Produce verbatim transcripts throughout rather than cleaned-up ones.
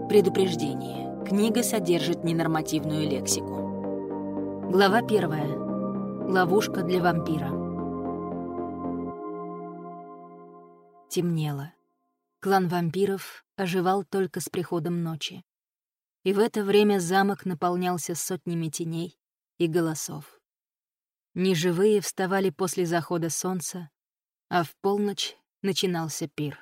Предупреждение. Книга содержит ненормативную лексику. Глава первая. Ловушка для вампира. Темнело. Клан вампиров оживал только с приходом ночи. И в это время замок наполнялся сотнями теней и голосов. Неживые вставали после захода солнца, а в полночь начинался пир.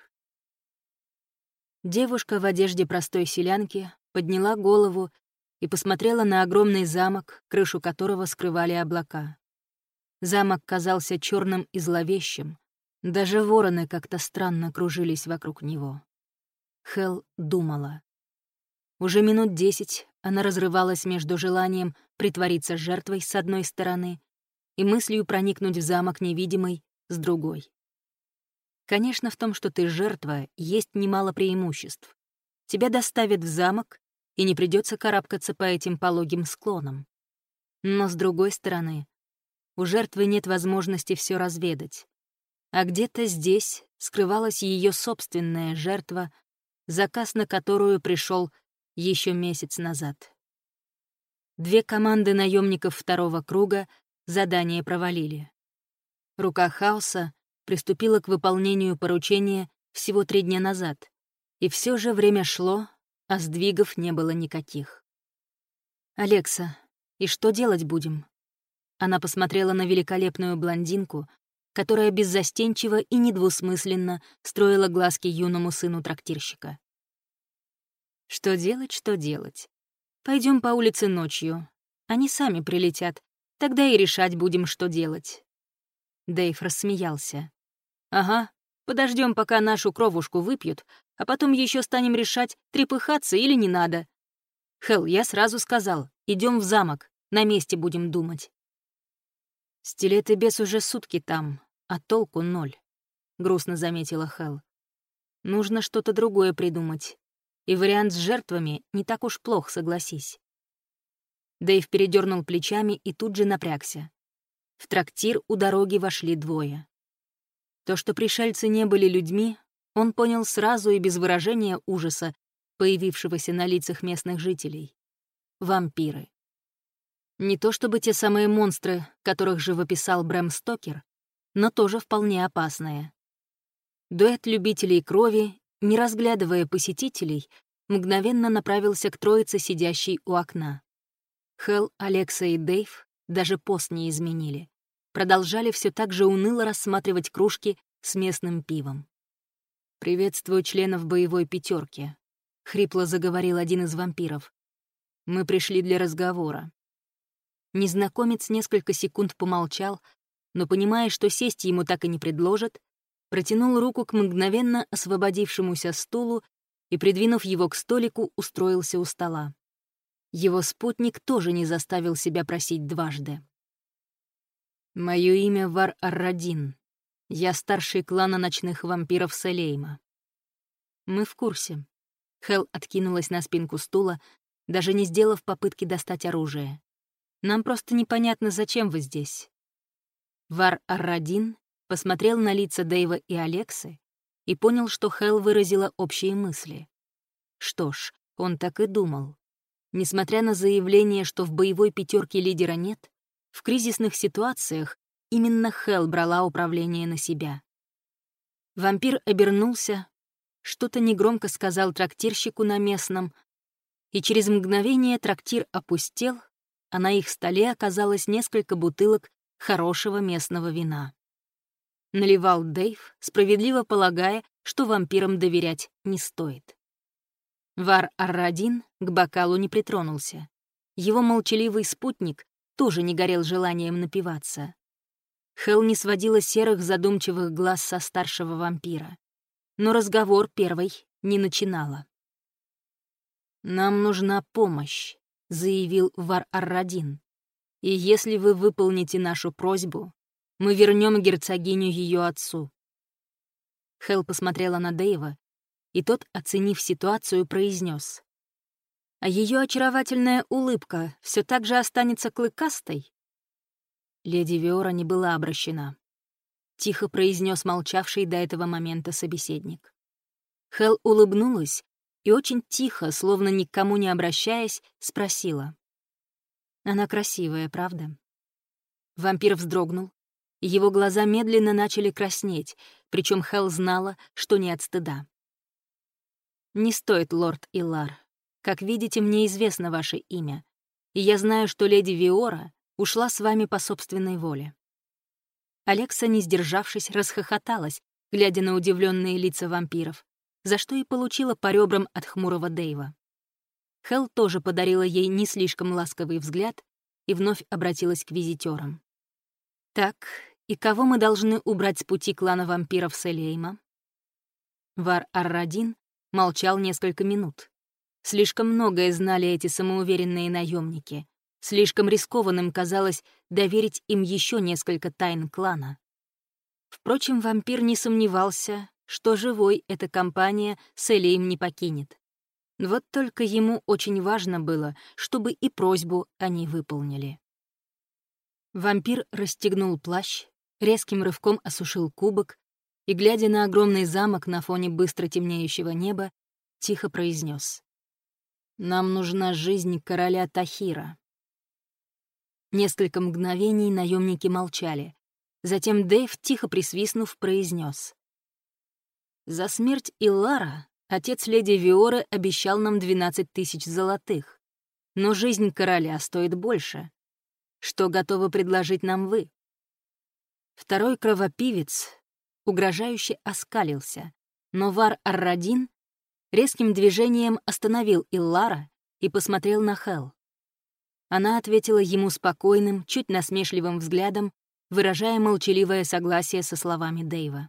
Девушка в одежде простой селянки подняла голову и посмотрела на огромный замок, крышу которого скрывали облака. Замок казался черным и зловещим, даже вороны как-то странно кружились вокруг него. Хелл думала. Уже минут десять она разрывалась между желанием притвориться жертвой с одной стороны и мыслью проникнуть в замок невидимой с другой. Конечно, в том, что ты жертва, есть немало преимуществ. Тебя доставят в замок, и не придется карабкаться по этим пологим склонам. Но, с другой стороны, у жертвы нет возможности все разведать. А где-то здесь скрывалась ее собственная жертва, заказ на которую пришел еще месяц назад. Две команды наемников второго круга задание провалили. Рука хаоса приступила к выполнению поручения всего три дня назад, и все же время шло, а сдвигов не было никаких. «Алекса, и что делать будем?» Она посмотрела на великолепную блондинку, которая беззастенчиво и недвусмысленно строила глазки юному сыну трактирщика. «Что делать, что делать? Пойдем по улице ночью. Они сами прилетят, тогда и решать будем, что делать». Дэйв рассмеялся. «Ага, подождем, пока нашу кровушку выпьют, а потом еще станем решать, трепыхаться или не надо. Хелл, я сразу сказал, идем в замок, на месте будем думать». «Стилет и бес уже сутки там, а толку ноль», — грустно заметила Хелл. «Нужно что-то другое придумать. И вариант с жертвами не так уж плох, согласись». Дэйв передернул плечами и тут же напрягся. В трактир у дороги вошли двое. То, что пришельцы не были людьми, он понял сразу и без выражения ужаса, появившегося на лицах местных жителей. Вампиры. Не то чтобы те самые монстры, которых живописал Брэм Стокер, но тоже вполне опасные. Дуэт любителей крови, не разглядывая посетителей, мгновенно направился к троице, сидящей у окна. Хелл, Алекса и Дэйв даже пост не изменили. Продолжали все так же уныло рассматривать кружки с местным пивом. «Приветствую членов боевой пятерки», — хрипло заговорил один из вампиров. «Мы пришли для разговора». Незнакомец несколько секунд помолчал, но, понимая, что сесть ему так и не предложат, протянул руку к мгновенно освободившемуся стулу и, придвинув его к столику, устроился у стола. Его спутник тоже не заставил себя просить дважды. «Мое имя Вар Ар-Радин. Я старший клана ночных вампиров Салейма». «Мы в курсе». Хелл откинулась на спинку стула, даже не сделав попытки достать оружие. «Нам просто непонятно, зачем вы здесь». Вар Ар-Радин посмотрел на лица Дэйва и Алексы и понял, что Хелл выразила общие мысли. Что ж, он так и думал. Несмотря на заявление, что в боевой пятерке лидера нет, в кризисных ситуациях именно Хелл брала управление на себя. Вампир обернулся, что-то негромко сказал трактирщику на местном, и через мгновение трактир опустел, а на их столе оказалось несколько бутылок хорошего местного вина. Наливал Дэйв, справедливо полагая, что вампирам доверять не стоит. Вар Ар-Радин к бокалу не притронулся. Его молчаливый спутник тоже не горел желанием напиваться. Хелл не сводила серых задумчивых глаз со старшего вампира. Но разговор первой не начинала. «Нам нужна помощь», — заявил Вар Ар-Радин. «И если вы выполните нашу просьбу, мы вернем герцогиню ее отцу». Хелл посмотрела на Дэйва, и тот, оценив ситуацию, произнес: «А ее очаровательная улыбка все так же останется клыкастой?» Леди Виора не была обращена. Тихо произнес молчавший до этого момента собеседник. Хелл улыбнулась и очень тихо, словно ни к кому не обращаясь, спросила. «Она красивая, правда?» Вампир вздрогнул, и его глаза медленно начали краснеть, причем Хелл знала, что не от стыда. «Не стоит, лорд Илар. Как видите, мне известно ваше имя, и я знаю, что леди Виора ушла с вами по собственной воле». Алекса, не сдержавшись, расхохоталась, глядя на удивленные лица вампиров, за что и получила по ребрам от хмурого Дэйва. Хелл тоже подарила ей не слишком ласковый взгляд и вновь обратилась к визитерам. «Так, и кого мы должны убрать с пути клана вампиров Селейма?» Вар Ар-Радин молчал несколько минут. Слишком многое знали эти самоуверенные наемники. Слишком рискованным казалось доверить им еще несколько тайн клана. Впрочем, вампир не сомневался, что живой эта компания Селейм не покинет. Вот только ему очень важно было, чтобы и просьбу они выполнили. Вампир расстегнул плащ, резким рывком осушил кубок и, глядя на огромный замок на фоне быстро темнеющего неба, тихо произнес: «Нам нужна жизнь короля Тахира». Несколько мгновений наемники молчали. Затем Дэйв, тихо присвистнув, произнес: «За смерть Иллара отец леди Виоры обещал нам двенадцать тысяч золотых, но жизнь короля стоит больше. Что готовы предложить нам вы?» Второй кровопивец угрожающе оскалился, но Вар Ар-Радин резким движением остановил Иллара и посмотрел на Хелл. Она ответила ему спокойным, чуть насмешливым взглядом, выражая молчаливое согласие со словами Дэйва.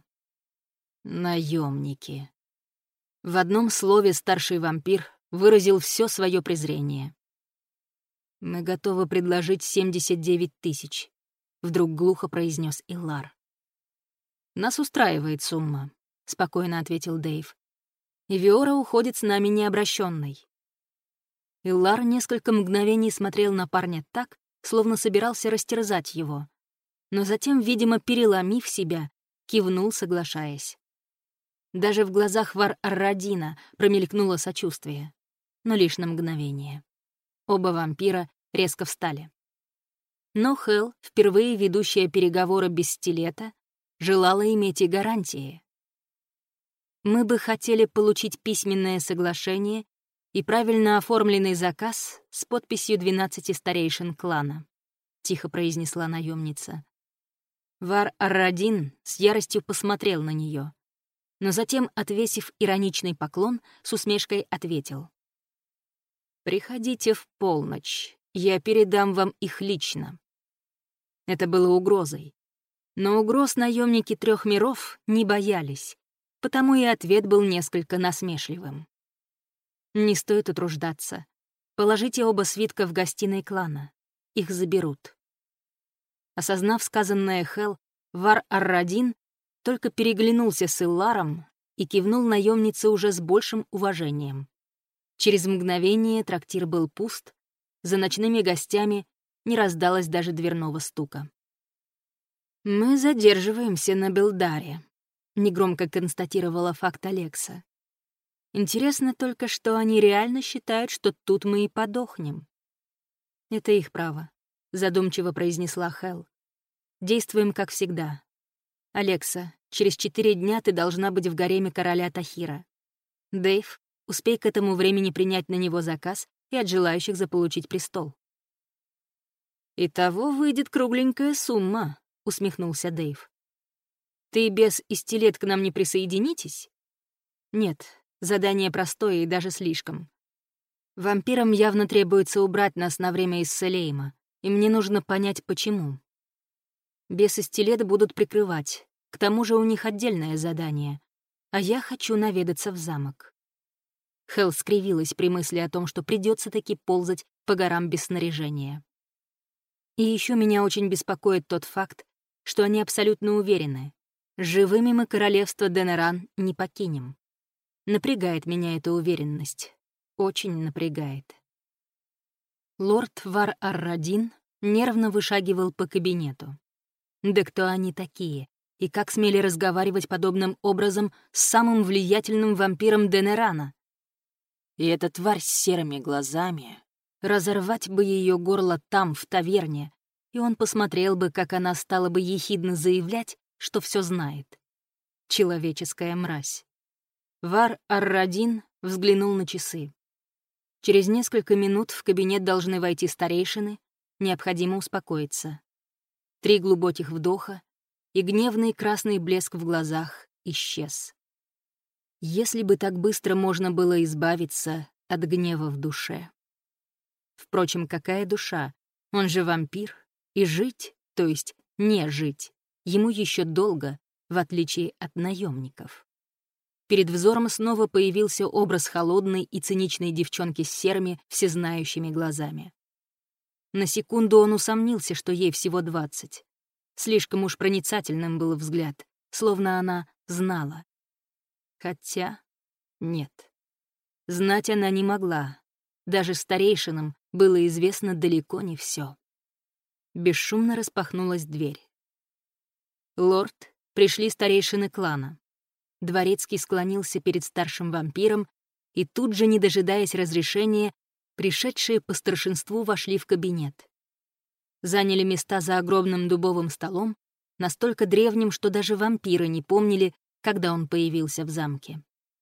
«Наемники». В одном слове старший вампир выразил все свое презрение. «Мы готовы предложить семьдесят девять тысяч», — вдруг глухо произнес Иллар. «Нас устраивает сумма», — спокойно ответил Дэйв. «И Виора уходит с нами необращенной». Иллар несколько мгновений смотрел на парня так, словно собирался растерзать его, но затем, видимо, переломив себя, кивнул, соглашаясь. Даже в глазах Вар Ар-Радина промелькнуло сочувствие, но лишь на мгновение. Оба вампира резко встали. Но Хелл, впервые ведущая переговоры без стилета, желала иметь и гарантии. «Мы бы хотели получить письменное соглашение и правильно оформленный заказ с подписью двенадцати старейшин клана», — тихо произнесла наемница. Вар Ар-Радин с яростью посмотрел на нее, но затем, отвесив ироничный поклон, с усмешкой ответил: «Приходите в полночь, я передам вам их лично». Это было угрозой. Но угроз наемники трех миров не боялись, потому и ответ был несколько насмешливым. «Не стоит утруждаться. Положите оба свитка в гостиной клана. Их заберут». Осознав сказанное Хелл, Вар Ар-Радин только переглянулся с Илларом и кивнул наемнице уже с большим уважением. Через мгновение трактир был пуст, за ночными гостями не раздалось даже дверного стука. «Мы задерживаемся на Белдаре», — негромко констатировала факт Алекса. «Интересно только, что они реально считают, что тут мы и подохнем». «Это их право», — задумчиво произнесла Хелл. «Действуем как всегда. Алекса, через четыре дня ты должна быть в гареме короля Тахира. Дэйв, успей к этому времени принять на него заказ и от желающих заполучить престол». «Итого выйдет кругленькая сумма», — усмехнулся Дэйв. «Ты без и стилет к нам не присоединитесь?» «Нет, задание простое и даже слишком. Вампирам явно требуется убрать нас на время из Селейма, и мне нужно понять, почему. Бес и стилет будут прикрывать, к тому же у них отдельное задание, а я хочу наведаться в замок». Хелл скривилась при мысли о том, что придется таки ползать по горам без снаряжения. И еще меня очень беспокоит тот факт, что они абсолютно уверены, живыми мы королевство Денеран не покинем. Напрягает меня эта уверенность. Очень напрягает. Лорд Вар Ар-Радин нервно вышагивал по кабинету. Да кто они такие? И как смели разговаривать подобным образом с самым влиятельным вампиром Денерана? И эта тварь с серыми глазами, разорвать бы ее горло там, в таверне, и он посмотрел бы, как она стала бы ехидно заявлять, что все знает. Человеческая мразь. Вар Ар-Радин взглянул на часы. Через несколько минут в кабинет должны войти старейшины, необходимо успокоиться. Три глубоких вдоха, и гневный красный блеск в глазах исчез. Если бы так быстро можно было избавиться от гнева в душе. Впрочем, какая душа? Он же вампир, и жить, то есть не жить, ему еще долго, в отличие от наемников. Перед взором снова появился образ холодной и циничной девчонки с серыми, всезнающими глазами. На секунду он усомнился, что ей всего двадцать. Слишком уж проницательным был взгляд, словно она знала. Хотя нет. Знать она не могла. Даже старейшинам было известно далеко не все. Бесшумно распахнулась дверь. «Лорд, пришли старейшины клана». Дворецкий склонился перед старшим вампиром, и тут же, не дожидаясь разрешения, пришедшие по старшинству вошли в кабинет. Заняли места за огромным дубовым столом, настолько древним, что даже вампиры не помнили, когда он появился в замке.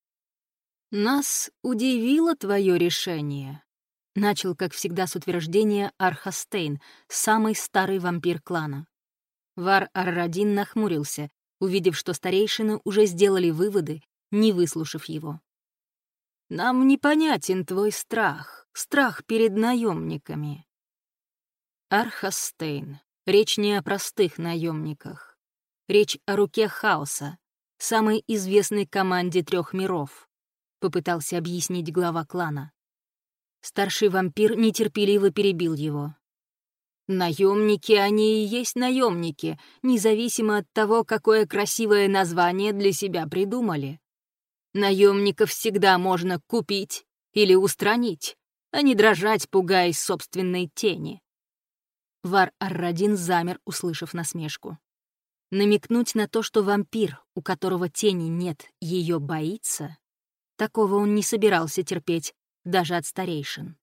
«Нас удивило твое решение», — начал, как всегда, с утверждения Архастейн, самый старый вампир клана. Вар Ар-Радин нахмурился, увидев, что старейшины уже сделали выводы, не выслушав его. «Нам непонятен твой страх, страх перед наемниками». Архастейн, речь не о простых наемниках. Речь о руке хаоса, самой известной команде трех миров, попытался объяснить глава клана. Старший вампир нетерпеливо перебил его. Наемники, они и есть наемники, независимо от того, какое красивое название для себя придумали. Наемников всегда можно купить или устранить, а не дрожать, пугаясь собственной тени. Вар Ар-Радин замер, услышав насмешку. Намекнуть на то, что вампир, у которого тени нет, ее боится, такого он не собирался терпеть даже от старейшин.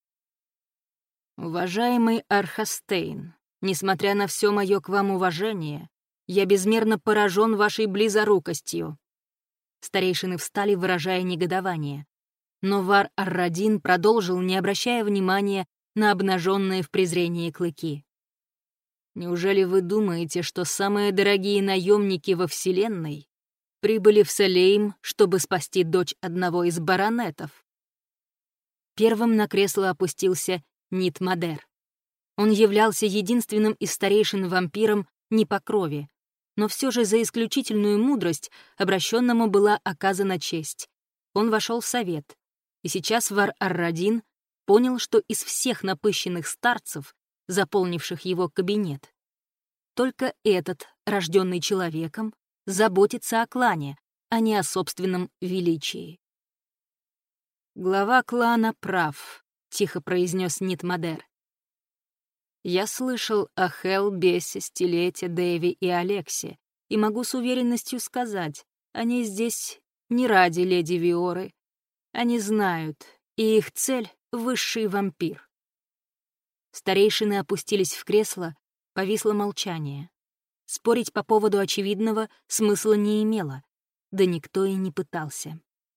«Уважаемый Архастейн, несмотря на все мое к вам уважение, я безмерно поражен вашей близорукостью». Старейшины встали, выражая негодование. Но Вар Ар-Радин продолжил, не обращая внимания на обнаженные в презрении клыки. «Неужели вы думаете, что самые дорогие наемники во Вселенной прибыли в Салейм, чтобы спасти дочь одного из баронетов?» Первым на кресло опустился Нит-Мадер. Он являлся единственным из старейшин вампиром не по крови, но все же за исключительную мудрость обращенному была оказана честь. Он вошел в совет, и сейчас Вар Ар-Радин понял, что из всех напыщенных старцев, заполнивших его кабинет, только этот, рожденный человеком, заботится о клане, а не о собственном величии. «Глава клана прав», — тихо произнес Нит-Мадер. «Я слышал о Хел, Бессе, Стилете, Дэви и Алексе, и могу с уверенностью сказать, они здесь не ради леди Виоры. Они знают, и их цель — высший вампир». Старейшины опустились в кресло, повисло молчание. Спорить по поводу очевидного смысла не имело, да никто и не пытался.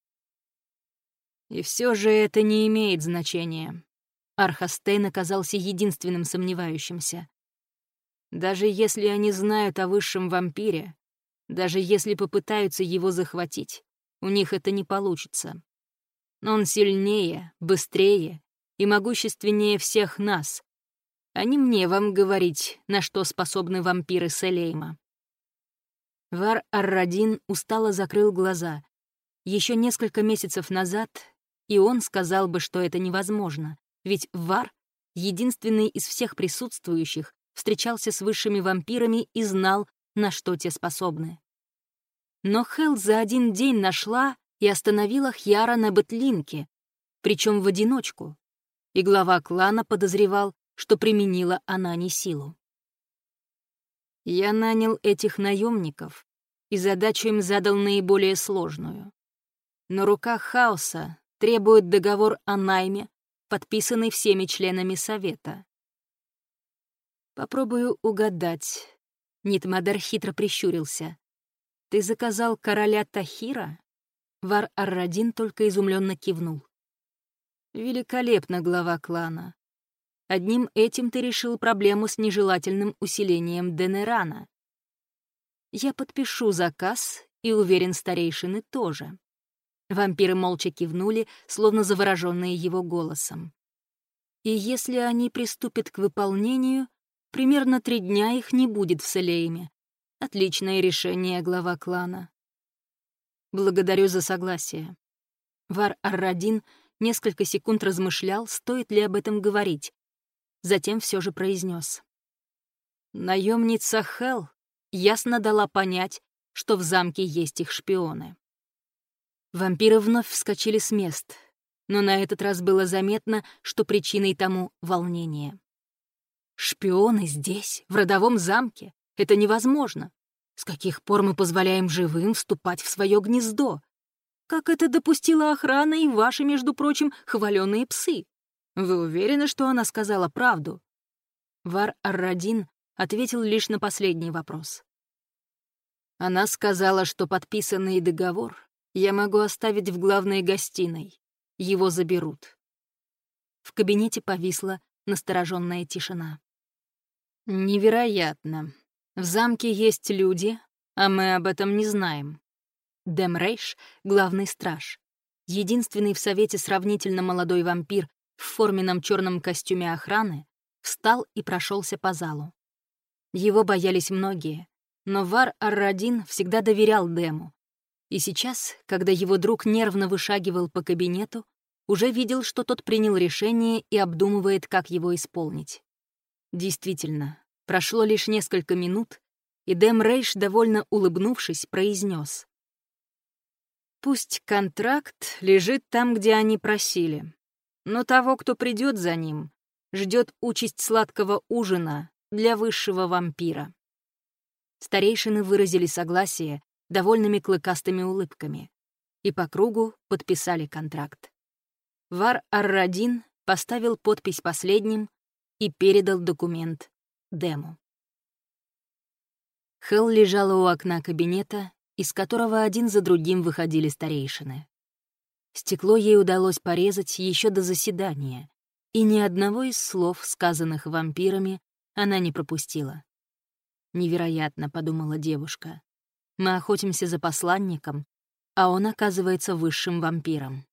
И все же это не имеет значения. Архастейн оказался единственным сомневающимся. Даже если они знают о высшем вампире, даже если попытаются его захватить, у них это не получится. Он сильнее, быстрее и могущественнее всех нас, а не мне вам говорить, на что способны вампиры Салейма. Вар Ар-Радин устало закрыл глаза. Еще несколько месяцев назад и он сказал бы, что это невозможно, ведь Вар, единственный из всех присутствующих, встречался с высшими вампирами и знал, на что те способны. Но Хел за один день нашла и остановила Хьяра на Бэтлинке, причем в одиночку, и глава клана подозревал, что применила она не силу. Я нанял этих наемников и задачу им задал наиболее сложную. На руках хаоса требует договор о найме, подписанный всеми членами Совета. Попробую угадать. Нитмадар хитро прищурился. Ты заказал короля Тахира? Вар Ар-Радин только изумленно кивнул. Великолепно, глава клана. Одним этим ты решил проблему с нежелательным усилением Денерана. Я подпишу заказ, и уверен, старейшины тоже. Вампиры молча кивнули, словно завороженные его голосом. И если они приступят к выполнению, примерно три дня их не будет в Селейме. Отличное решение, глава клана. Благодарю за согласие. Вар Ар-Радин несколько секунд размышлял, стоит ли об этом говорить. Затем все же произнес. Наемница Хел ясно дала понять, что в замке есть их шпионы. Вампиры вновь вскочили с мест, но на этот раз было заметно, что причиной тому — волнение. Шпионы здесь, в родовом замке? Это невозможно. С каких пор мы позволяем живым вступать в свое гнездо? Как это допустила охрана и ваши, между прочим, хваленые псы? Вы уверены, что она сказала правду? Вар Ар-Радин ответил лишь на последний вопрос. Она сказала, что подписанный договор я могу оставить в главной гостиной. Его заберут. В кабинете повисла настороженная тишина. Невероятно. В замке есть люди, а мы об этом не знаем. Дэм Рейш — главный страж. Единственный в совете сравнительно молодой вампир в форменном черном костюме охраны встал и прошелся по залу. Его боялись многие, но Вар Ар-Радин всегда доверял Дэму. И сейчас, когда его друг нервно вышагивал по кабинету, уже видел, что тот принял решение и обдумывает, как его исполнить. Действительно, прошло лишь несколько минут, и Дэм Рейш, довольно улыбнувшись, произнес: «Пусть контракт лежит там, где они просили, но того, кто придет за ним, ждет участь сладкого ужина для высшего вампира». Старейшины выразили согласие довольными клыкастыми улыбками и по кругу подписали контракт. Вар Ар-Радин поставил подпись последним и передал документ Дэму. Хел лежала у окна кабинета, из которого один за другим выходили старейшины. Стекло ей удалось порезать еще до заседания, и ни одного из слов, сказанных вампирами, она не пропустила. «Невероятно», — подумала девушка. «Мы охотимся за посланником, а он оказывается высшим вампиром».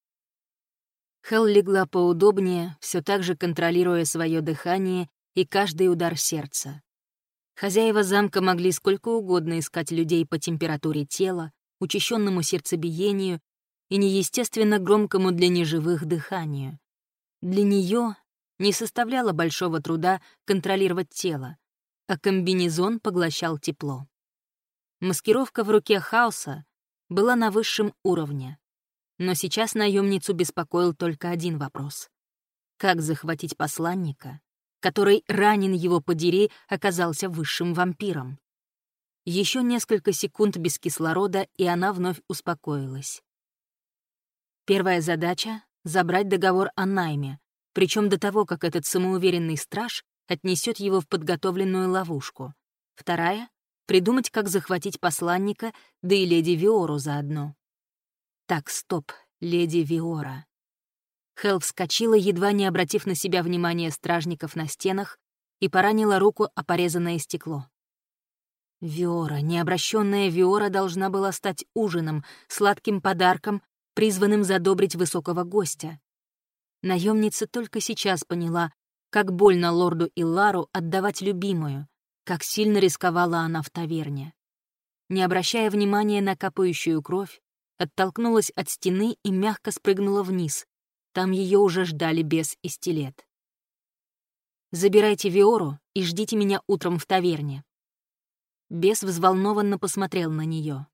Хел легла поудобнее, все так же контролируя свое дыхание и каждый удар сердца. Хозяева замка могли сколько угодно искать людей по температуре тела, учащенному сердцебиению и неестественно громкому для неживых дыханию. Для нее не составляло большого труда контролировать тело, а комбинезон поглощал тепло. Маскировка в руке хаоса была на высшем уровне, но сейчас наемницу беспокоил только один вопрос: как захватить посланника, который, ранен его подери, оказался высшим вампиром? Еще несколько секунд без кислорода, и она вновь успокоилась. Первая задача — забрать договор о найме, причем до того, как этот самоуверенный страж отнесет его в подготовленную ловушку. Вторая — придумать, как захватить посланника, да и леди Виору заодно. Так, стоп, леди Виора. Хел вскочила, едва не обратив на себя внимание стражников на стенах, и поранила руку о порезанное стекло. Виора, необращенная Виора, должна была стать ужином, сладким подарком, призванным задобрить высокого гостя. Наемница только сейчас поняла, как больно лорду Иллару отдавать любимую, как сильно рисковала она в таверне. Не обращая внимания на капающую кровь, оттолкнулась от стены и мягко спрыгнула вниз. Там ее уже ждали бес и стилет. «Забирайте Виору и ждите меня утром в таверне». Бес взволнованно посмотрел на нее.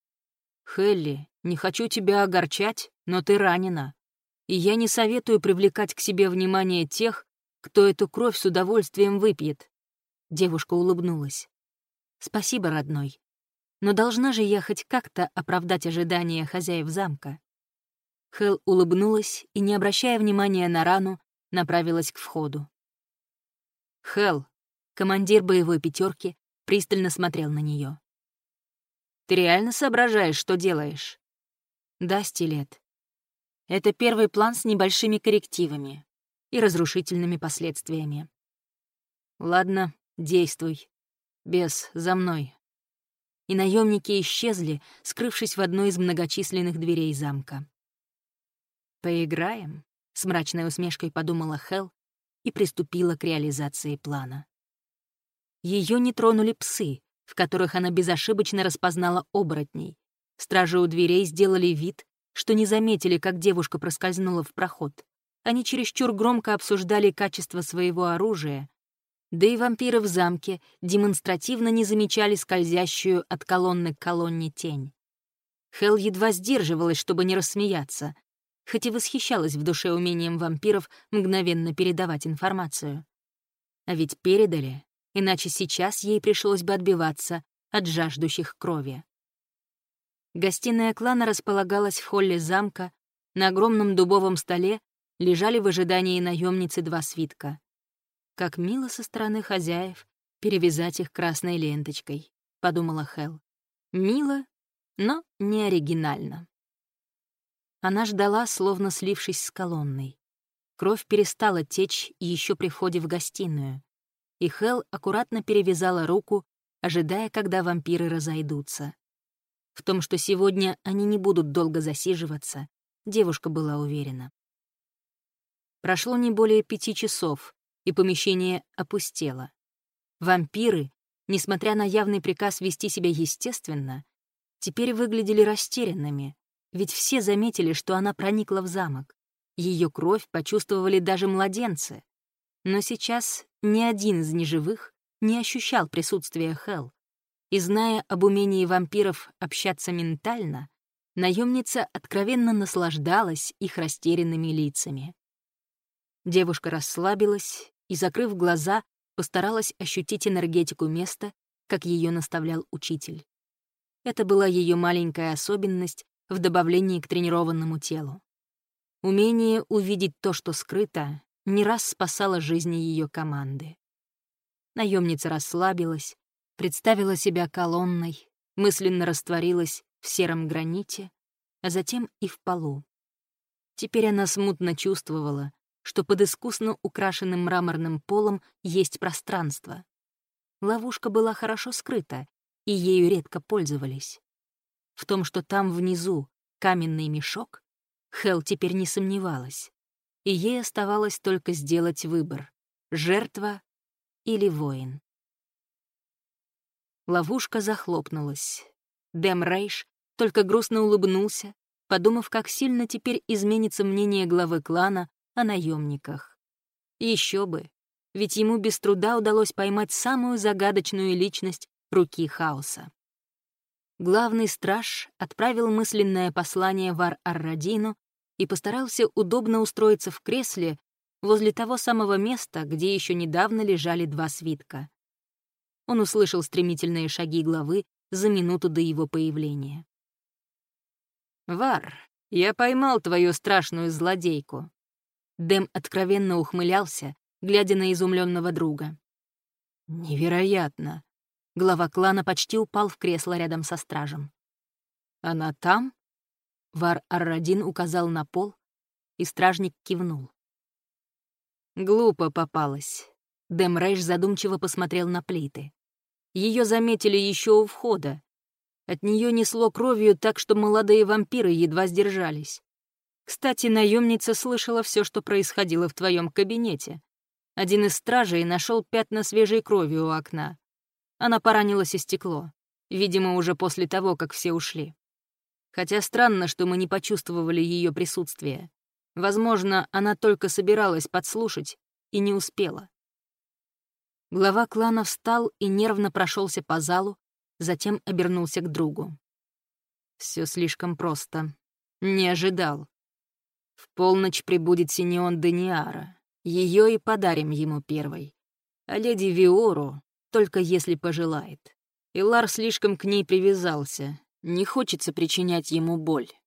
«Хелли, не хочу тебя огорчать, но ты ранена, и я не советую привлекать к себе внимание тех, кто эту кровь с удовольствием выпьет». Девушка улыбнулась. «Спасибо, родной. Но должна же я хоть как-то оправдать ожидания хозяев замка». Хелл улыбнулась и, не обращая внимания на рану, направилась к входу. «Хелл», командир боевой пятерки, пристально смотрел на нее. «Ты реально соображаешь, что делаешь?» «Да, Стилет. Это первый план с небольшими коррективами и разрушительными последствиями. Ладно, действуй. Бес, за мной». И наемники исчезли, скрывшись в одной из многочисленных дверей замка. «Поиграем?» — с мрачной усмешкой подумала Хелл и приступила к реализации плана. Ее не тронули псы, в которых она безошибочно распознала оборотней. Стражи у дверей сделали вид, что не заметили, как девушка проскользнула в проход. Они чересчур громко обсуждали качество своего оружия, да и вампиры в замке демонстративно не замечали скользящую от колонны к колонне тень. Хелл едва сдерживалась, чтобы не рассмеяться, хоть и восхищалась в душе умением вампиров мгновенно передавать информацию. А ведь передали, иначе сейчас ей пришлось бы отбиваться от жаждущих крови. Гостиная клана располагалась в холле замка, на огромном дубовом столе лежали в ожидании наемницы два свитка. «Как мило со стороны хозяев перевязать их красной ленточкой», — подумала Хелл. «Мило, но не оригинально». Она ждала, словно слившись с колонной. Кровь перестала течь еще при входе в гостиную, и Хелл аккуратно перевязала руку, ожидая, когда вампиры разойдутся. В том, что сегодня они не будут долго засиживаться, девушка была уверена. Прошло не более пяти часов, и помещение опустело. Вампиры, несмотря на явный приказ вести себя естественно, теперь выглядели растерянными, ведь все заметили, что она проникла в замок. Ее кровь почувствовали даже младенцы. Но сейчас ни один из неживых не ощущал присутствия Хелл. И зная об умении вампиров общаться ментально, наемница откровенно наслаждалась их растерянными лицами. Девушка расслабилась и, закрыв глаза, постаралась ощутить энергетику места, как ее наставлял учитель. Это была ее маленькая особенность в добавлении к тренированному телу. Умение увидеть то, что скрыто, не раз спасало жизни ее команды. Наемница расслабилась, представила себя колонной, мысленно растворилась в сером граните, а затем и в полу. Теперь она смутно чувствовала, что под искусно украшенным мраморным полом есть пространство. Ловушка была хорошо скрыта, и ею редко пользовались. В том, что там внизу каменный мешок, Хелл теперь не сомневалась, и ей оставалось только сделать выбор — жертва или воин. Ловушка захлопнулась. Дэм Рейш только грустно улыбнулся, подумав, как сильно теперь изменится мнение главы клана о наемниках. Еще бы, ведь ему без труда удалось поймать самую загадочную личность руки хаоса. Главный страж отправил мысленное послание Вар-Ар-Радину и постарался удобно устроиться в кресле возле того самого места, где еще недавно лежали два свитка. Он услышал стремительные шаги главы за минуту до его появления. «Вар, я поймал твою страшную злодейку». Дэм откровенно ухмылялся, глядя на изумленного друга. «Невероятно!» Глава клана почти упал в кресло рядом со стражем. «Она там?» Вар-Ар-Радин указал на пол, и стражник кивнул. «Глупо попалась». Дэм Рейш задумчиво посмотрел на плиты. Ее заметили еще у входа. От нее несло кровью так, что молодые вампиры едва сдержались. Кстати, наемница слышала все, что происходило в твоем кабинете. Один из стражей нашел пятна свежей крови у окна. Она поранилась о стекло, видимо, уже после того, как все ушли. Хотя странно, что мы не почувствовали ее присутствие. Возможно, она только собиралась подслушать и не успела. Глава клана встал и нервно прошелся по залу, затем обернулся к другу. Все слишком просто. Не ожидал. В полночь прибудет Синеон Даниара. Ее и подарим ему первой. А леди Виору только если пожелает. Илар слишком к ней привязался. Не хочется причинять ему боль.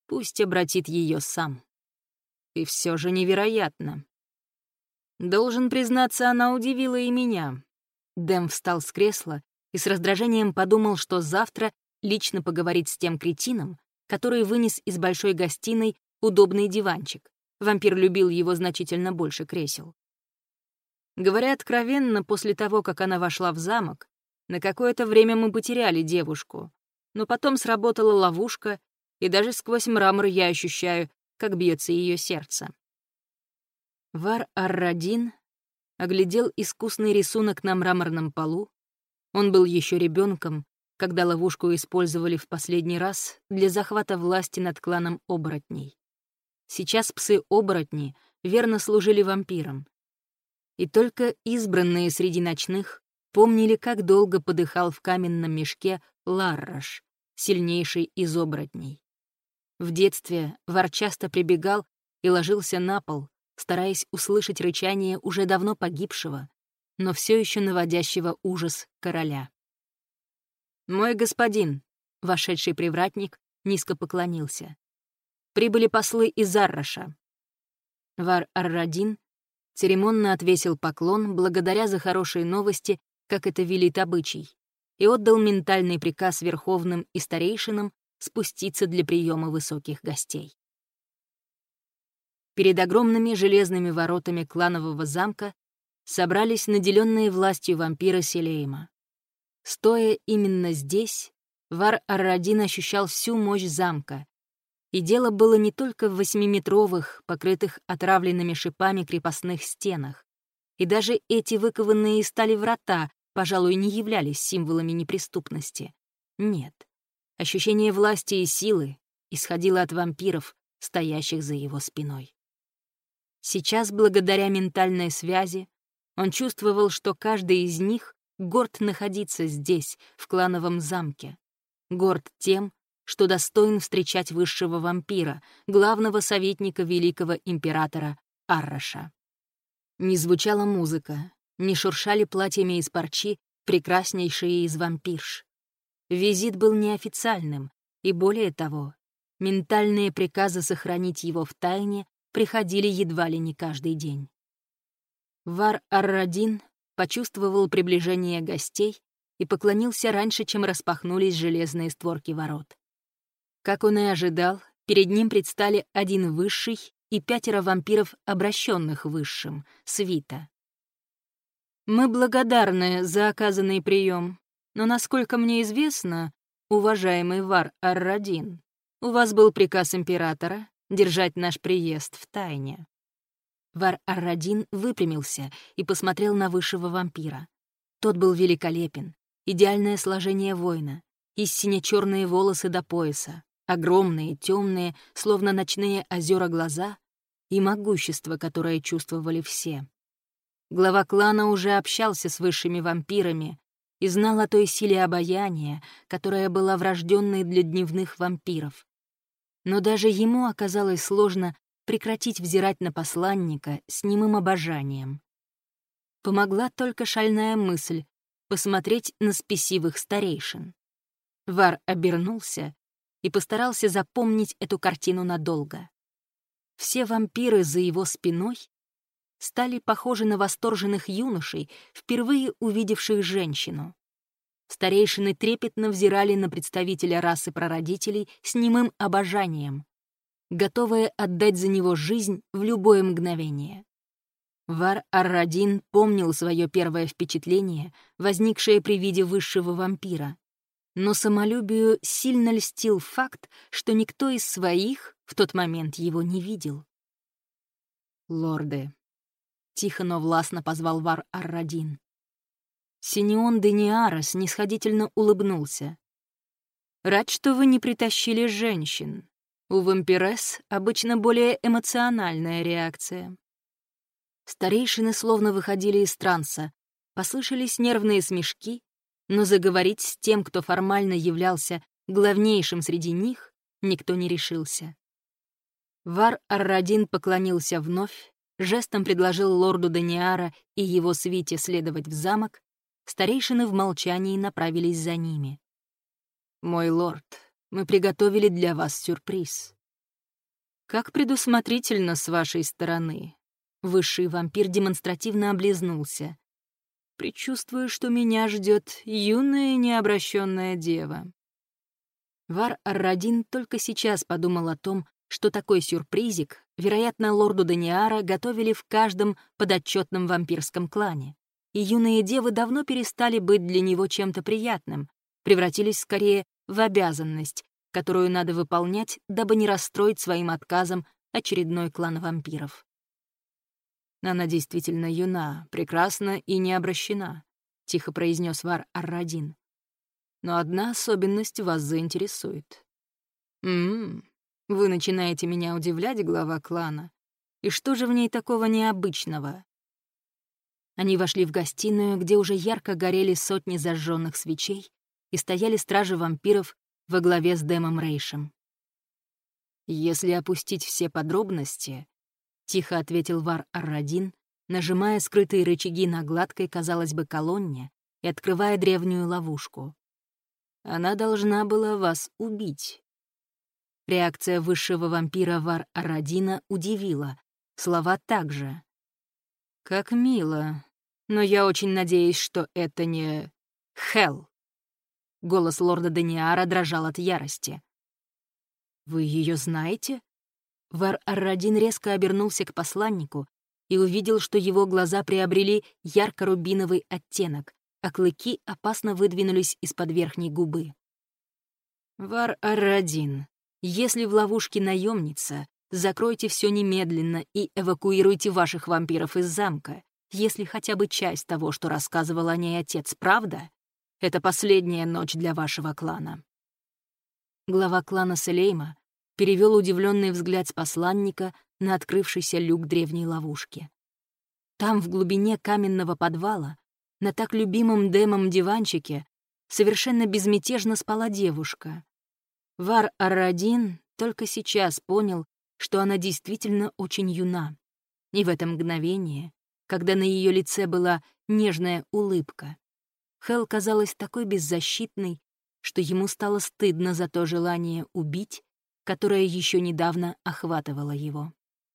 Пусть обратит ее сам. И все же невероятно. Должен признаться, она удивила и меня. Дэм встал с кресла и с раздражением подумал, что завтра лично поговорит с тем кретином, который вынес из большой гостиной удобный диванчик. Вампир любил его значительно больше кресел. Говоря откровенно, после того, как она вошла в замок, на какое-то время мы потеряли девушку, но потом сработала ловушка, и даже сквозь мрамор я ощущаю, как бьется ее сердце. Вар Ар-Радин оглядел искусный рисунок на мраморном полу. Он был еще ребенком, когда ловушку использовали в последний раз для захвата власти над кланом оборотней. Сейчас псы-оборотни верно служили вампирам. И только избранные среди ночных помнили, как долго подыхал в каменном мешке Ларраш, сильнейший из оборотней. В детстве Вар часто прибегал и ложился на пол, стараясь услышать рычание уже давно погибшего, но все еще наводящего ужас короля. «Мой господин», — вошедший привратник, низко поклонился. «Прибыли послы из Арраша». Вар Ар-Радин церемонно отвесил поклон благодаря за хорошие новости, как это велит обычай, и отдал ментальный приказ верховным и старейшинам спуститься для приема высоких гостей. Перед огромными железными воротами кланового замка собрались наделенные властью вампира Селейма. Стоя именно здесь, Вар Ар-Радин ощущал всю мощь замка, и дело было не только в восьмиметровых, покрытых отравленными шипами крепостных стенах, и даже эти выкованные из стали врата, пожалуй, не являлись символами неприступности. Нет, ощущение власти и силы исходило от вампиров, стоящих за его спиной. Сейчас, благодаря ментальной связи, он чувствовал, что каждый из них горд находиться здесь, в клановом замке. Горд тем, что достоин встречать высшего вампира, главного советника великого императора Арраша. Не звучала музыка, не шуршали платьями из парчи прекраснейшие из вампирш. Визит был неофициальным, и более того, ментальные приказы сохранить его в тайне приходили едва ли не каждый день. Вар Ар-Радин почувствовал приближение гостей и поклонился раньше, чем распахнулись железные створки ворот. Как он и ожидал, перед ним предстали один высший и пятеро вампиров, обращенных высшим, свита. «Мы благодарны за оказанный прием, но, насколько мне известно, уважаемый Вар Ар-Радин, у вас был приказ императора держать наш приезд в тайне». Вар Ар-Радин выпрямился и посмотрел на высшего вампира. Тот был великолепен, идеальное сложение воина, истинно черные волосы до пояса, огромные, темные, словно ночные озера глаза и могущество, которое чувствовали все. Глава клана уже общался с высшими вампирами и знал о той силе обаяния, которая была врожденной для дневных вампиров. Но даже ему оказалось сложно прекратить взирать на посланника с немым обожанием. Помогла только шальная мысль посмотреть на спесивых старейшин. Вар обернулся и постарался запомнить эту картину надолго. Все вампиры за его спиной стали похожи на восторженных юношей, впервые увидевших женщину. Старейшины трепетно взирали на представителя расы прародителей с немым обожанием, готовые отдать за него жизнь в любое мгновение. Вар Ар-Радин помнил свое первое впечатление, возникшее при виде высшего вампира, но самолюбию сильно льстил факт, что никто из своих в тот момент его не видел. «Лорды», — тихо, но властно позвал Вар Ар-Радин. Синеон де Ниара снисходительно улыбнулся. «Рад, что вы не притащили женщин. У вампиресс обычно более эмоциональная реакция». Старейшины словно выходили из транса, послышались нервные смешки, но заговорить с тем, кто формально являлся главнейшим среди них, никто не решился. Вар Ар-Радин поклонился вновь, жестом предложил лорду Даниара и его свите следовать в замок, старейшины в молчании направились за ними. «Мой лорд, мы приготовили для вас сюрприз», «Как предусмотрительно с вашей стороны». Высший вампир демонстративно облизнулся. «Предчувствую, что меня ждет юная необращенная дева». Вар Аррадин только сейчас подумал о том, что такой сюрпризик, вероятно, лорду Даниара готовили в каждом подотчетном вампирском клане. И юные девы давно перестали быть для него чем-то приятным, превратились скорее в обязанность, которую надо выполнять, дабы не расстроить своим отказом очередной клан вампиров. «Она действительно юна, прекрасна и не обращена», — тихо произнес Вар Аррадин. «Но одна особенность вас заинтересует». «М-м, вы начинаете меня удивлять, глава клана. И что же в ней такого необычного?» Они вошли в гостиную, где уже ярко горели сотни зажженных свечей, и стояли стражи вампиров во главе с Дэмом Рейшем. «Если опустить все подробности», — тихо ответил Вар Аррадин, нажимая скрытые рычаги на гладкой, казалось бы, колонне и открывая древнюю ловушку. «Она должна была вас убить». Реакция высшего вампира Вар Аррадина удивила, слова также. «Как мило, но я очень надеюсь, что это не... Хелл». Голос лорда Даниара дрожал от ярости. «Вы ее знаете?» Вар Аррадин резко обернулся к посланнику и увидел, что его глаза приобрели ярко-рубиновый оттенок, а клыки опасно выдвинулись из-под верхней губы. «Вар Аррадин, если в ловушке наемница, закройте все немедленно и эвакуируйте ваших вампиров из замка. Если хотя бы часть того, что рассказывал о ней отец, правда, это последняя ночь для вашего клана». Глава клана Селейма перевел удивленный взгляд с посланника на открывшийся люк древней ловушки. Там, в глубине каменного подвала, на так любимом Дэмом диванчике, совершенно безмятежно спала девушка. Вар Аррадин только сейчас понял, что она действительно очень юна. И в это мгновение, когда на ее лице была нежная улыбка, Хелл казалась такой беззащитной, что ему стало стыдно за то желание убить, которое еще недавно охватывало его.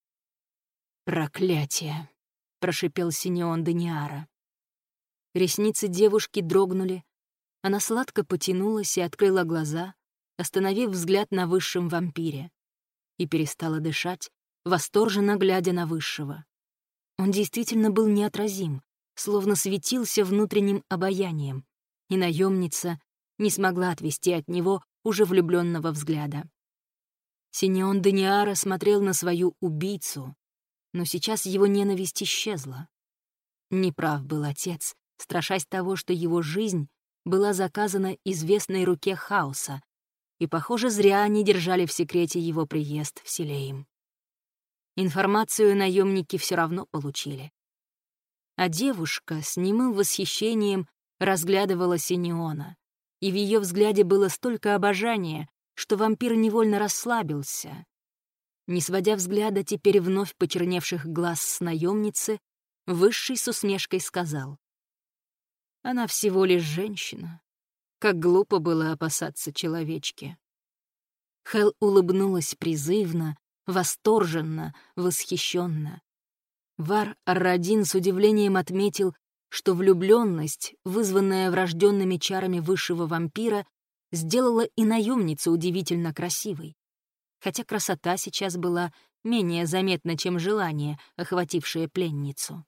«Проклятие!» — прошипел Синеон Даниара. Ресницы девушки дрогнули, она сладко потянулась и открыла глаза, остановив взгляд на высшем вампире, и перестала дышать, восторженно глядя на высшего. Он действительно был неотразим, словно светился внутренним обаянием, и наемница не смогла отвести от него уже влюбленного взгляда. Синеон Даниара смотрел на свою убийцу, но сейчас его ненависть исчезла. Неправ был отец, страшась того, что его жизнь была заказана известной руке хаоса, и, похоже, зря они держали в секрете его приезд в Селейм. Информацию наемники все равно получили. А девушка с немым восхищением разглядывала Синеона, и в ее взгляде было столько обожания, что вампир невольно расслабился. Не сводя взгляда теперь вновь почерневших глаз с наемницы, Высший с усмешкой сказал: «Она всего лишь женщина. Как глупо было опасаться человечки». Хелл улыбнулась призывно, восторженно, восхищенно. Вар Аррадин с удивлением отметил, что влюбленность, вызванная врожденными чарами высшего вампира, сделала и наемницу удивительно красивой. Хотя красота сейчас была менее заметна, чем желание, охватившее пленницу.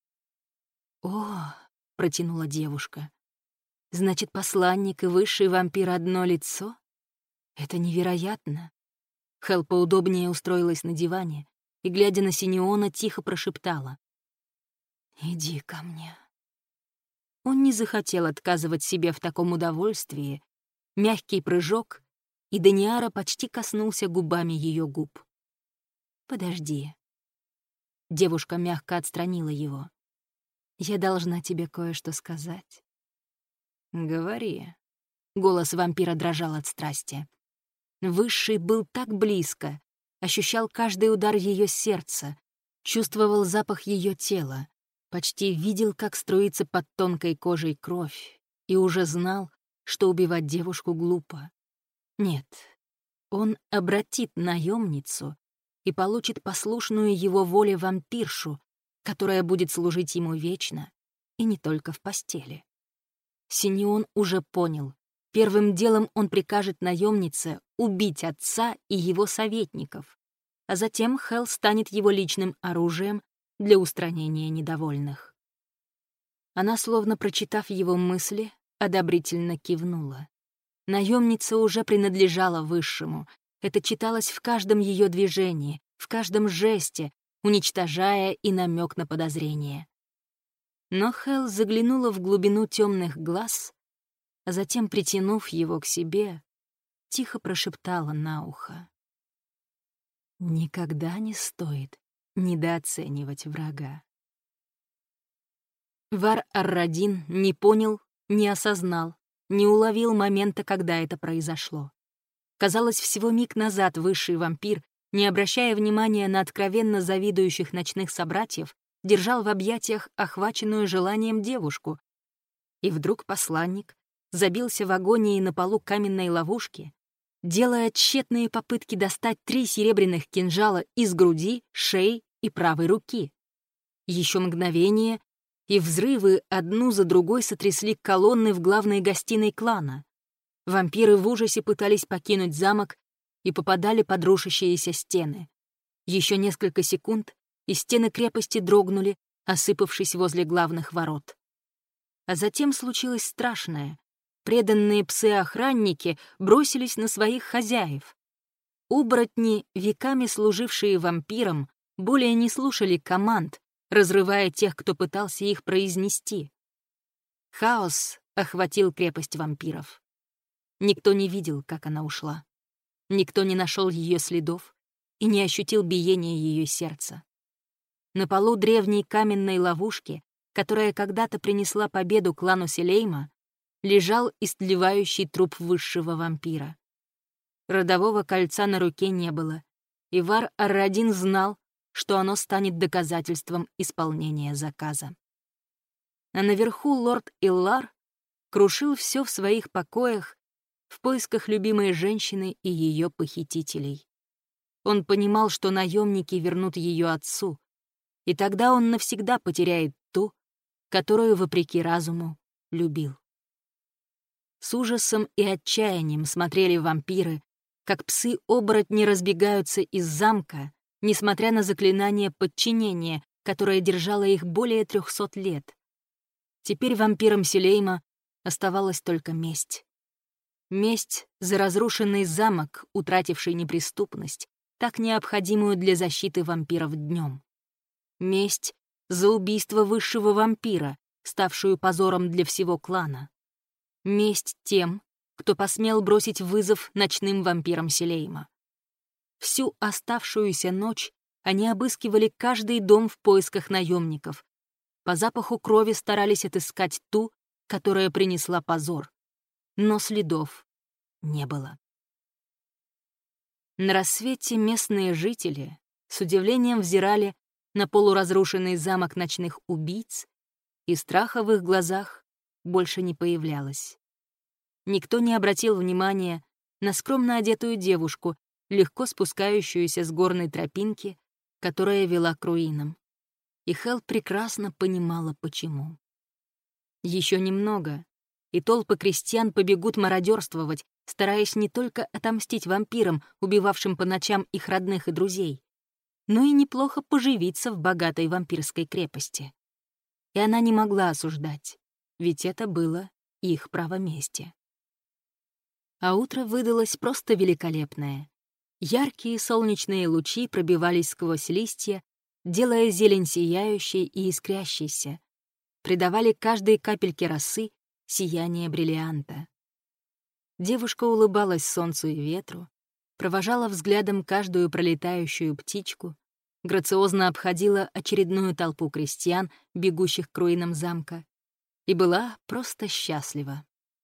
«О!» — протянула девушка. «Значит, посланник и высший вампир одно лицо? Это невероятно!» Хелл поудобнее устроилась на диване и, глядя на Синеона, тихо прошептала: «Иди ко мне». Он не захотел отказывать себе в таком удовольствии. Мягкий прыжок, и Даниара почти коснулся губами ее губ. «Подожди». Девушка мягко отстранила его. «Я должна тебе кое-что сказать». «Говори». Голос вампира дрожал от страсти. Высший был так близко, ощущал каждый удар ее сердца, чувствовал запах ее тела, почти видел, как струится под тонкой кожей кровь, и уже знал, что убивать девушку глупо. Нет, он обратит наемницу и получит послушную его воле вампиршу, которая будет служить ему вечно, и не только в постели. Синеон уже понял. Первым делом он прикажет наемнице убить отца и его советников, а затем Хелл станет его личным оружием для устранения недовольных. Она, словно прочитав его мысли, одобрительно кивнула. Наемница уже принадлежала Высшему. Это читалось в каждом ее движении, в каждом жесте, уничтожая и намек на подозрение. Но Хелл заглянула в глубину темных глаз, а затем, притянув его к себе, тихо прошептала на ухо: «Никогда не стоит недооценивать врага». Вар-ар-Радин не понял, не осознал, не уловил момента, когда это произошло. Казалось, всего миг назад высший вампир, не обращая внимания на откровенно завидующих ночных собратьев, держал в объятиях охваченную желанием девушку. И вдруг посланник забился в агонии на полу каменной ловушки, делая тщетные попытки достать три серебряных кинжала из груди, шеи и правой руки. Еще мгновение, и взрывы одну за другой сотрясли колонны в главной гостиной клана. Вампиры в ужасе пытались покинуть замок и попадали под рушащиеся стены. Еще несколько секунд, и стены крепости дрогнули, осыпавшись возле главных ворот. А затем случилось страшное. Преданные псы-охранники бросились на своих хозяев. Оборотни, веками служившие вампирам, более не слушали команд, разрывая тех, кто пытался их произнести. Хаос охватил крепость вампиров. Никто не видел, как она ушла. Никто не нашел ее следов и не ощутил биения ее сердца. На полу древней каменной ловушки, которая когда-то принесла победу клану Селейма, лежал истлевающий труп высшего вампира. Родового кольца на руке не было, и Вар-ар-Радин знал, что оно станет доказательством исполнения заказа. А наверху лорд Иллар крушил все в своих покоях в поисках любимой женщины и ее похитителей. Он понимал, что наемники вернут ее отцу, и тогда он навсегда потеряет ту, которую, вопреки разуму, любил. С ужасом и отчаянием смотрели вампиры, как псы-оборотни разбегаются из замка, несмотря на заклинание подчинения, которое держало их более трехсот лет. Теперь вампирам Селейма оставалась только месть. Месть за разрушенный замок, утративший неприступность, так необходимую для защиты вампиров днем. Месть за убийство высшего вампира, ставшую позором для всего клана. Месть тем, кто посмел бросить вызов ночным вампирам Селейма. Всю оставшуюся ночь они обыскивали каждый дом в поисках наемников. По запаху крови старались отыскать ту, которая принесла позор. Но следов не было. На рассвете местные жители с удивлением взирали на полуразрушенный замок ночных убийц, и страха в их глазах больше не появлялось. Никто не обратил внимания на скромно одетую девушку, легко спускающуюся с горной тропинки, которая вела к руинам. И Хелл прекрасно понимала, почему. Еще немного, и толпы крестьян побегут мародерствовать, стараясь не только отомстить вампирам, убивавшим по ночам их родных и друзей, но и неплохо поживиться в богатой вампирской крепости. И она не могла осуждать, ведь это было их правоместие. А утро выдалось просто великолепное. Яркие солнечные лучи пробивались сквозь листья, делая зелень сияющей и искрящейся, придавали каждой капельке росы сияние бриллианта. Девушка улыбалась солнцу и ветру, провожала взглядом каждую пролетающую птичку, грациозно обходила очередную толпу крестьян, бегущих к руинам замка, и была просто счастлива.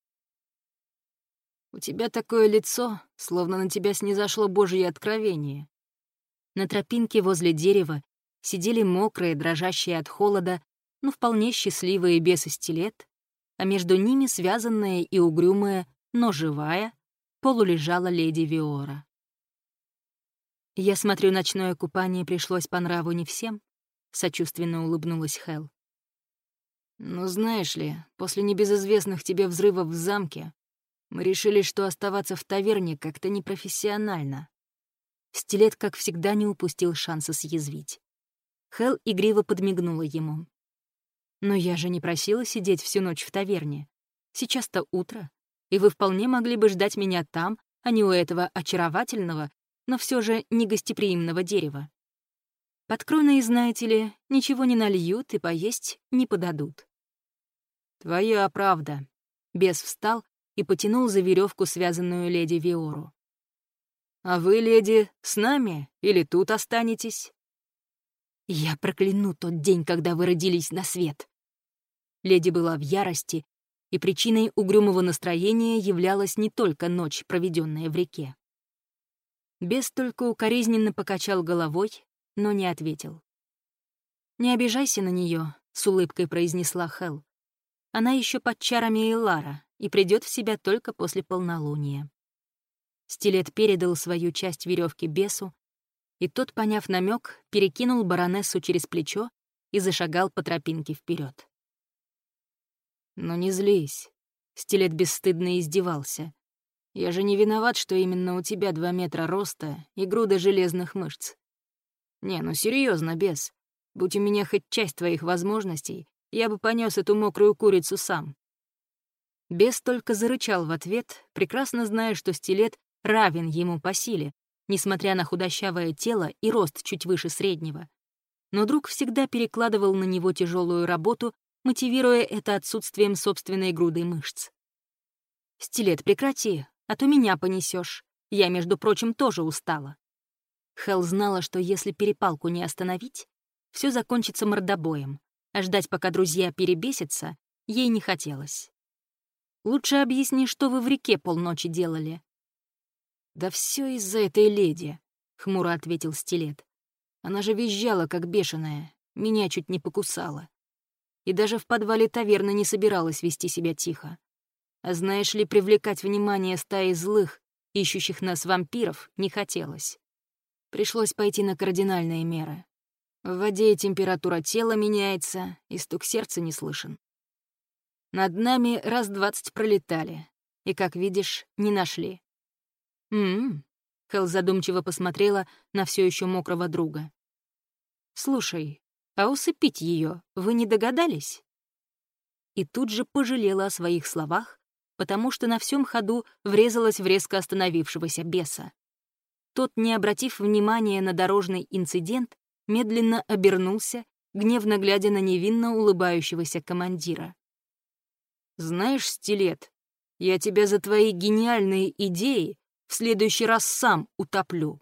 «У тебя такое лицо, словно на тебя снизошло Божье откровение». На тропинке возле дерева сидели мокрые, дрожащие от холода, но вполне счастливые бесы стилет, а между ними связанная и угрюмая, но живая, полулежала леди Виора. «Я смотрю, ночное купание пришлось по нраву не всем», — сочувственно улыбнулась Хелл. «Ну, знаешь ли, после небезызвестных тебе взрывов в замке мы решили, что оставаться в таверне как-то непрофессионально». Стилет, как всегда, не упустил шанса съязвить. Хелл игриво подмигнула ему. «Но я же не просила сидеть всю ночь в таверне. Сейчас-то утро, и вы вполне могли бы ждать меня там, а не у этого очаровательного, но все же негостеприимного дерева. Под кроной, знаете ли, ничего не нальют и поесть не подадут». «Твоя правда». Бес встал и потянул за веревку, связанную леди Виору. «А вы, леди, с нами или тут останетесь?» «Я прокляну тот день, когда вы родились на свет». Леди была в ярости, и причиной угрюмого настроения являлась не только ночь, проведенная в реке. Бес только укоризненно покачал головой, но не ответил. «Не обижайся на нее, с улыбкой произнесла Хелл. «Она еще под чарами Элара и придет в себя только после полнолуния». Стилет передал свою часть веревки бесу, и тот, поняв намек, перекинул баронессу через плечо и зашагал по тропинке вперед. «Ну не злись», — Стилет бесстыдно издевался. «Я же не виноват, что именно у тебя два метра роста и груда железных мышц. Не, ну серьезно, бес. Будь у меня хоть часть твоих возможностей, я бы понес эту мокрую курицу сам». Бес только зарычал в ответ, прекрасно зная, что Стилет равен ему по силе, несмотря на худощавое тело и рост чуть выше среднего. Но друг всегда перекладывал на него тяжелую работу, мотивируя это отсутствием собственной груды мышц. «Стилет, прекрати, а то меня понесешь. Я, между прочим, тоже устала». Хелл знала, что если перепалку не остановить, все закончится мордобоем, а ждать, пока друзья перебесятся, ей не хотелось. «Лучше объясни, что вы в реке полночи делали». «Да все из-за этой леди», — хмуро ответил Стилет. «Она же визжала, как бешеная, меня чуть не покусала. И даже в подвале таверны не собиралась вести себя тихо. А знаешь ли, привлекать внимание стаи злых, ищущих нас вампиров, не хотелось. Пришлось пойти на кардинальные меры. В воде и температура тела меняется, и стук сердца не слышен. Над нами раз двадцать пролетали, и, как видишь, не нашли». «М-м-м», Хелл задумчиво посмотрела на все еще мокрого друга. «Слушай, а усыпить ее вы не догадались?» И тут же пожалела о своих словах, потому что на всем ходу врезалась в резко остановившегося беса. Тот, не обратив внимания на дорожный инцидент, медленно обернулся, гневно глядя на невинно улыбающегося командира. «Знаешь, Стилет, я тебя за твои гениальные идеи в следующий раз сам утоплю».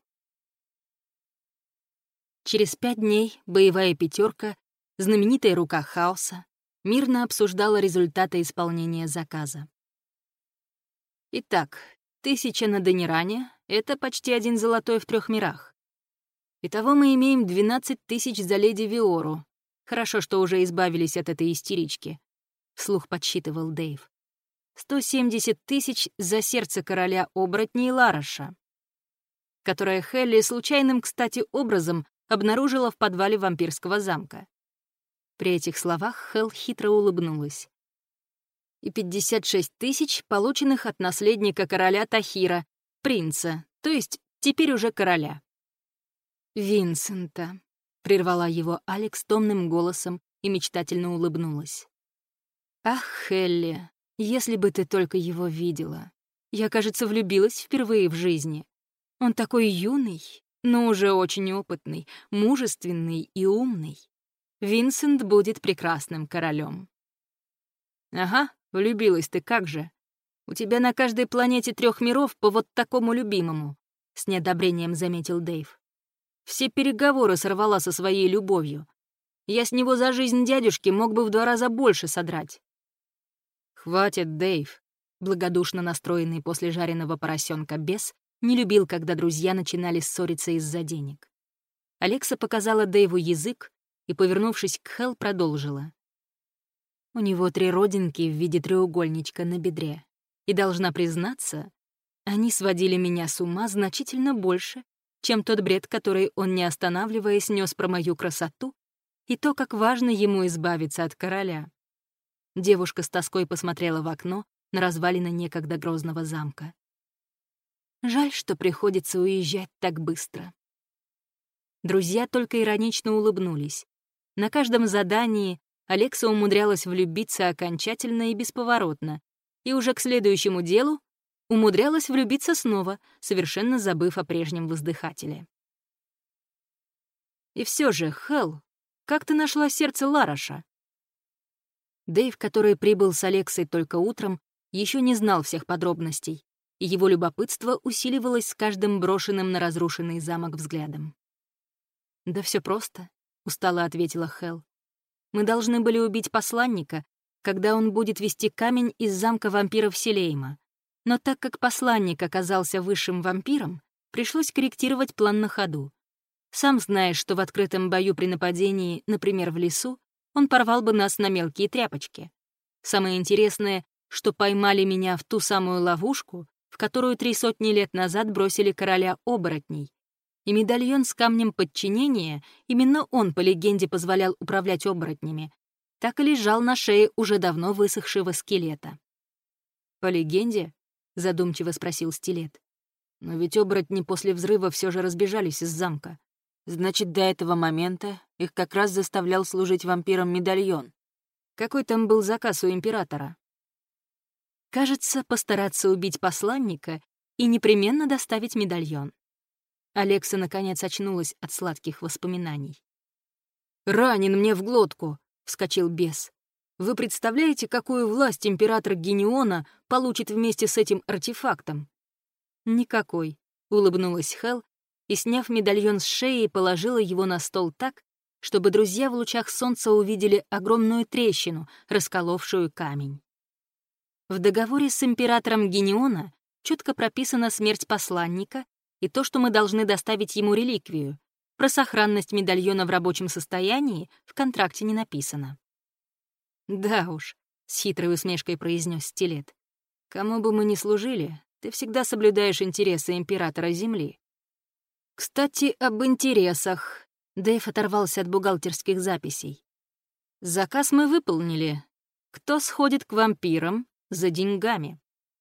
Через пять дней боевая пятерка, знаменитая рука хаоса, мирно обсуждала результаты исполнения заказа. «Итак, тысяча на Даниране — это почти один золотой в трех мирах. Итого мы имеем двенадцать тысяч за леди Виору. Хорошо, что уже избавились от этой истерички», — вслух подсчитывал Дэйв. «сто семьдесят тысяч за сердце короля оборотней Лароша, которое Хелли случайным, кстати, образом обнаружила в подвале вампирского замка». При этих словах Хелл хитро улыбнулась. «И пятьдесят шесть тысяч, полученных от наследника короля Тахира, принца, то есть теперь уже короля». «Винсента», — прервала его Алекс томным голосом и мечтательно улыбнулась. «Ах, Хелли, если бы ты только его видела. Я, кажется, влюбилась впервые в жизни. Он такой юный, но уже очень опытный, мужественный и умный. Винсент будет прекрасным королем». «Ага, влюбилась ты как же. У тебя на каждой планете трех миров по вот такому любимому», — с неодобрением заметил Дэйв. «Все переговоры сорвала со своей любовью. Я с него за жизнь дядюшки мог бы в два раза больше содрать». «Хватит, Дэйв», — благодушно настроенный после жареного поросенка бес не любил, когда друзья начинали ссориться из-за денег. Алекса показала Дэйву язык и, повернувшись к Хелл, продолжила. «У него три родинки в виде треугольничка на бедре. И, должна признаться, они сводили меня с ума значительно больше, чем тот бред, который он, не останавливаясь, нес про мою красоту и то, как важно ему избавиться от короля. Девушка с тоской посмотрела в окно на развалины некогда грозного замка. Жаль, что приходится уезжать так быстро. Друзья только иронично улыбнулись. На каждом задании Алекса умудрялась влюбиться окончательно и бесповоротно, и уже к следующему делу умудрялась влюбиться снова, совершенно забыв о прежнем воздыхателе. И все же, Хелл, как ты нашла сердце Лароша? Дэйв, который прибыл с Алексой только утром, еще не знал всех подробностей, и его любопытство усиливалось с каждым брошенным на разрушенный замок взглядом. «Да все просто», — устало ответила Хелл. «Мы должны были убить посланника, когда он будет вести камень из замка вампиров Селейма. Но так как посланник оказался высшим вампиром, пришлось корректировать план на ходу. Сам знаешь, что в открытом бою при нападении, например, в лесу, он порвал бы нас на мелкие тряпочки. Самое интересное, что поймали меня в ту самую ловушку, в которую три сотни лет назад бросили короля оборотней. И медальон с камнем подчинения, именно он, по легенде, позволял управлять оборотнями, так и лежал на шее уже давно высохшего скелета. «По легенде?» — задумчиво спросил Стилет. «Но ведь оборотни после взрыва все же разбежались из замка. Значит, до этого момента их как раз заставлял служить вампирам медальон. Какой там был заказ у императора?» «Кажется, постараться убить посланника и непременно доставить медальон». Алекса наконец очнулась от сладких воспоминаний. «Ранен мне в глотку!» — вскочил бес. «Вы представляете, какую власть император Гениона получит вместе с этим артефактом?» «Никакой», — улыбнулась Хелл и, сняв медальон с шеи, положила его на стол так, чтобы друзья в лучах солнца увидели огромную трещину, расколовшую камень. В договоре с императором Гениона четко прописана смерть посланника и то, что мы должны доставить ему реликвию. Про сохранность медальона в рабочем состоянии в контракте не написано. «Да уж», — с хитрой усмешкой произнес Стилет. «Кому бы мы ни служили, ты всегда соблюдаешь интересы императора Земли». «Кстати, об интересах», — Дэйв оторвался от бухгалтерских записей. «Заказ мы выполнили. Кто сходит к вампирам за деньгами?»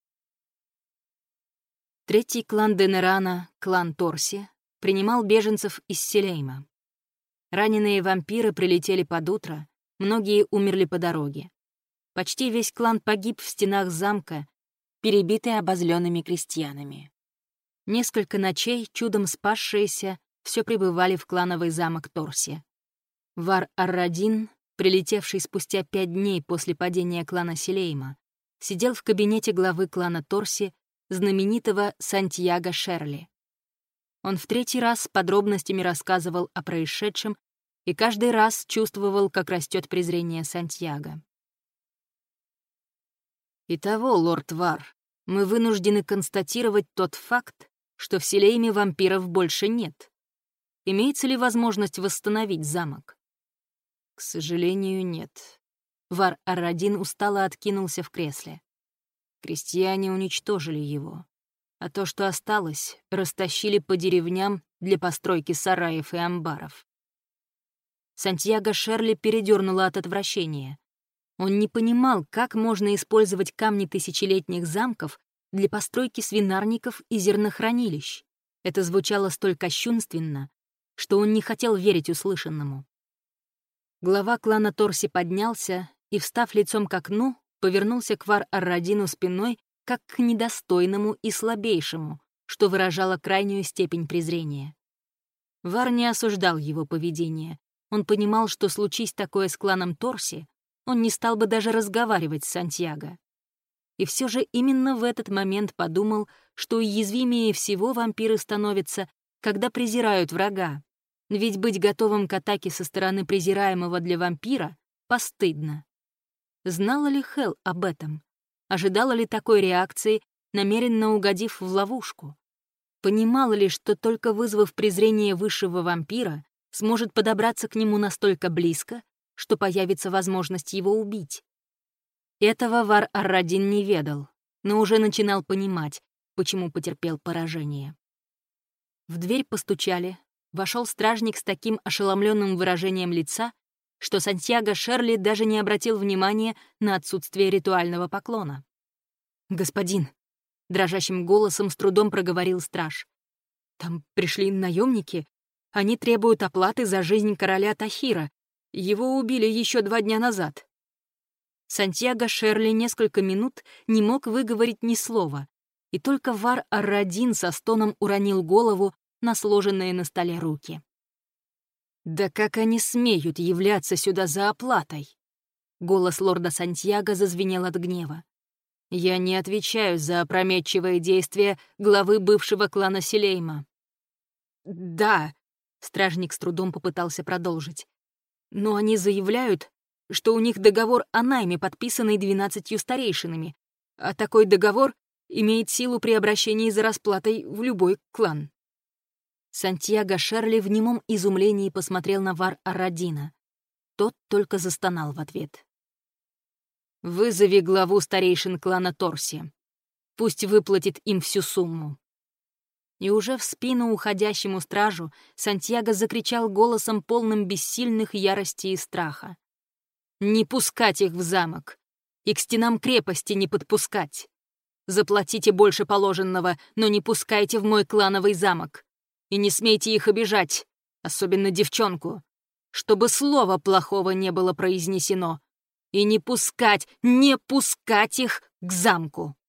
Третий клан Денерана, клан Торси, принимал беженцев из Селейма. Раненые вампиры прилетели под утро, многие умерли по дороге. Почти весь клан погиб в стенах замка, перебитый обозленными крестьянами. Несколько ночей, чудом спасшиеся, все прибывали в клановый замок Торси. Вар Ар-Радин, прилетевший спустя пять дней после падения клана Селейма, сидел в кабинете главы клана Торси, знаменитого Сантьяго Шерли. Он в третий раз с подробностями рассказывал о происшедшем и каждый раз чувствовал, как растет презрение Сантьяго. «Итого, лорд Вар, мы вынуждены констатировать тот факт, что в Селейме вампиров больше нет. Имеется ли возможность восстановить замок?» «К сожалению, нет». Вар Ар-Радин устало откинулся в кресле. Крестьяне уничтожили его, а то, что осталось, растащили по деревням для постройки сараев и амбаров. Сантьяго Шерли передернуло от отвращения. Он не понимал, как можно использовать камни тысячелетних замков для постройки свинарников и зернохранилищ. Это звучало столь кощунственно, что он не хотел верить услышанному. Глава клана Торси поднялся и, встав лицом к окну, повернулся к Вар Ар-Радину спиной, как к недостойному и слабейшему, что выражало крайнюю степень презрения. Вар не осуждал его поведение. Он понимал, что, случись такое с кланом Торси, он не стал бы даже разговаривать с Сантьяго. И все же именно в этот момент подумал, что уязвимее всего вампиры становятся, когда презирают врага. Ведь быть готовым к атаке со стороны презираемого для вампира постыдно. Знала ли Хелл об этом? Ожидала ли такой реакции, намеренно угодив в ловушку? Понимала ли, что только вызвав презрение высшего вампира, сможет подобраться к нему настолько близко, что появится возможность его убить? Этого Вар Ар-Радин не ведал, но уже начинал понимать, почему потерпел поражение. В дверь постучали. Вошел стражник с таким ошеломленным выражением лица, что Сантьяго Шерли даже не обратил внимания на отсутствие ритуального поклона. «Господин», — дрожащим голосом с трудом проговорил страж, «там пришли наемники. Они требуют оплаты за жизнь короля Тахира. Его убили еще два дня назад». Сантьяго Шерли несколько минут не мог выговорить ни слова, и только Вар Ар-Радин со стоном уронил голову на сложенные на столе руки. «Да как они смеют являться сюда за оплатой?» Голос лорда Сантьяго зазвенел от гнева. «Я не отвечаю за опрометчивые действия главы бывшего клана Силейма». «Да», — стражник с трудом попытался продолжить, «но они заявляют, что у них договор о найме, подписанный двенадцатью старейшинами, а такой договор имеет силу при обращении за расплатой в любой клан». Сантьяго Шерли в немом изумлении посмотрел на Вар Ар-Радина. Тот только застонал в ответ. «Вызови главу старейшин клана Торси. Пусть выплатит им всю сумму». И уже в спину уходящему стражу Сантьяго закричал голосом, полным бессильных ярости и страха. «Не пускать их в замок! И к стенам крепости не подпускать! Заплатите больше положенного, но не пускайте в мой клановый замок! И не смейте их обижать, особенно девчонку, чтобы слова плохого не было произнесено, и не пускать, не пускать их к замку!»